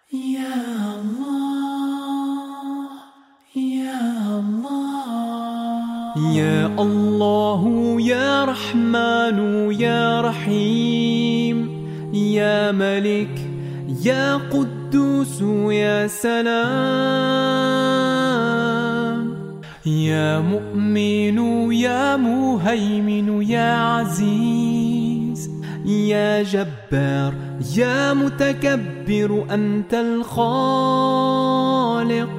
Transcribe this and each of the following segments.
يا الله يا الله يا الله يا رحمن يا رحيم يا ملك يا قدوس يا سلام يا مؤمن يا مهيمن يا عزيز يا جبار يا متكبر أنت الخالق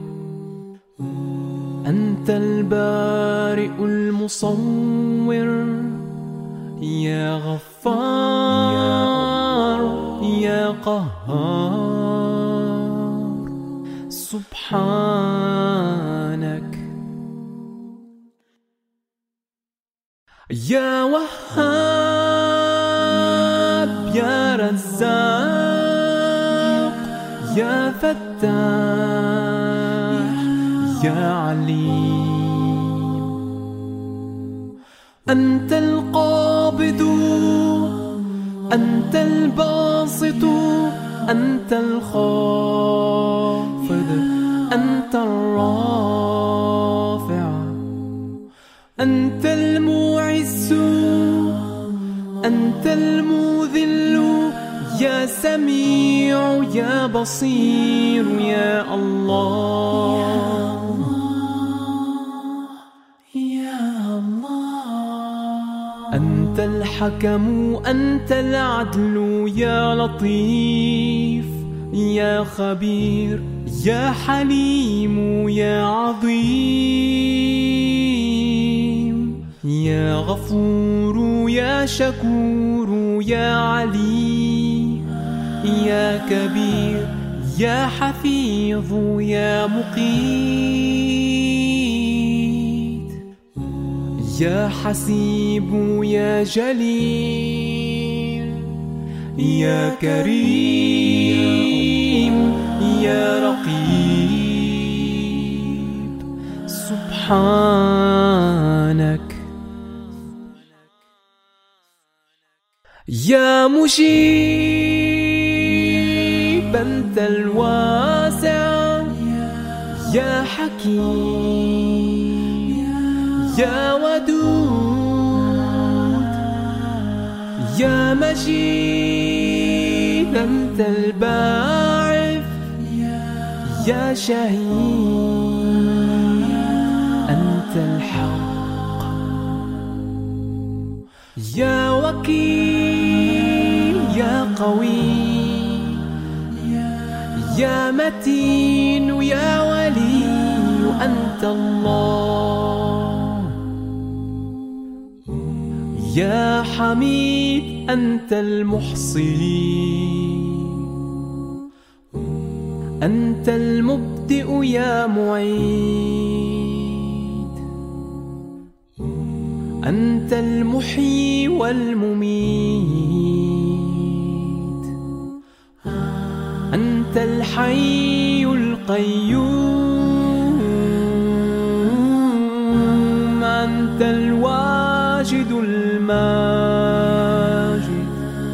أنت البارئ المصور يا غفار يا قهار سبحانك يا وهاب يا رزاق يا فتاح يا عليم أنت القابض أنت الباسط أنت الخافض أنت الرافع أنت المعز أنت المذل يا سميع يا بصير يا الله يا الله أنت الحكم أنت العدل يا لطيف يا خبير يا حليم يا عظيم يا غفور يا شكور يا علي يا كبير يا حفيظ يا مقيت يا حسيب يا جليل يا كريم يا رقيب سبحانك يا مجيب أنت الواسع يا حكيم يا ودود يا مجيد أنت الباعث يا شهيد أنت الحق يا وكيل يا قوي يا متين يا ولي أنت الله يا حميد أنت المحصي أنت المبدئ يا معيد أنت المحيي والمميت أنت الحي القيوم أنت الواجد الماجد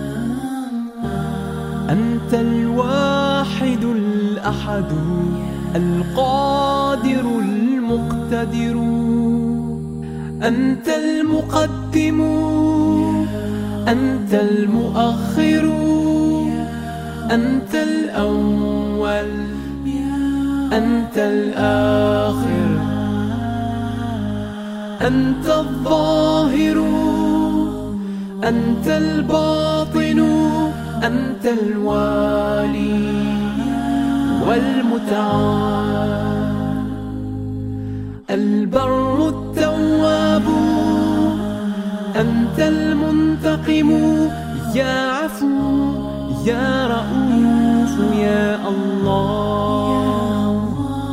أنت الواحد الأحد القادر المقتدر أنت المقدم أنت المؤخر أنت الأول أنت الآخر أنت الظاهر أنت الباطن أنت الوالي والمتعال البر التواب أنت المنتقم يا عفو يا رؤوف يا الله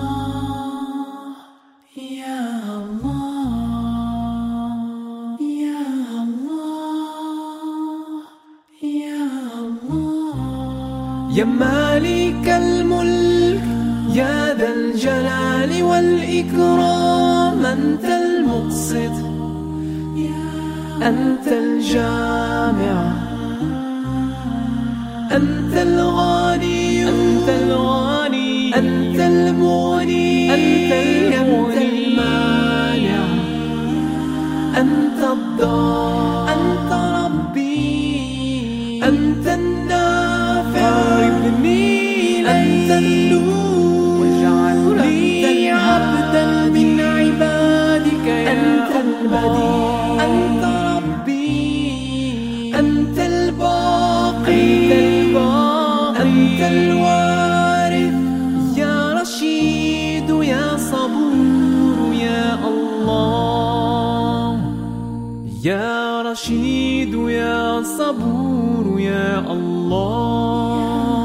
يا الله يا الله يا الله يا مالك الملك يا ذا الجلال والإكرام أنت المقسط أنت الجامع أنت الغني أنت الغني أنت المغني أنت المانع أنت الضار أنت ربي أنت النافع قربني أنت النور واجعلني عبدا من عبادك يا أنت البديع أنت ربي أنت الباقي أنت الوارث يا رشيد يا صبور يا الله يا رشيد يا صبور يا الله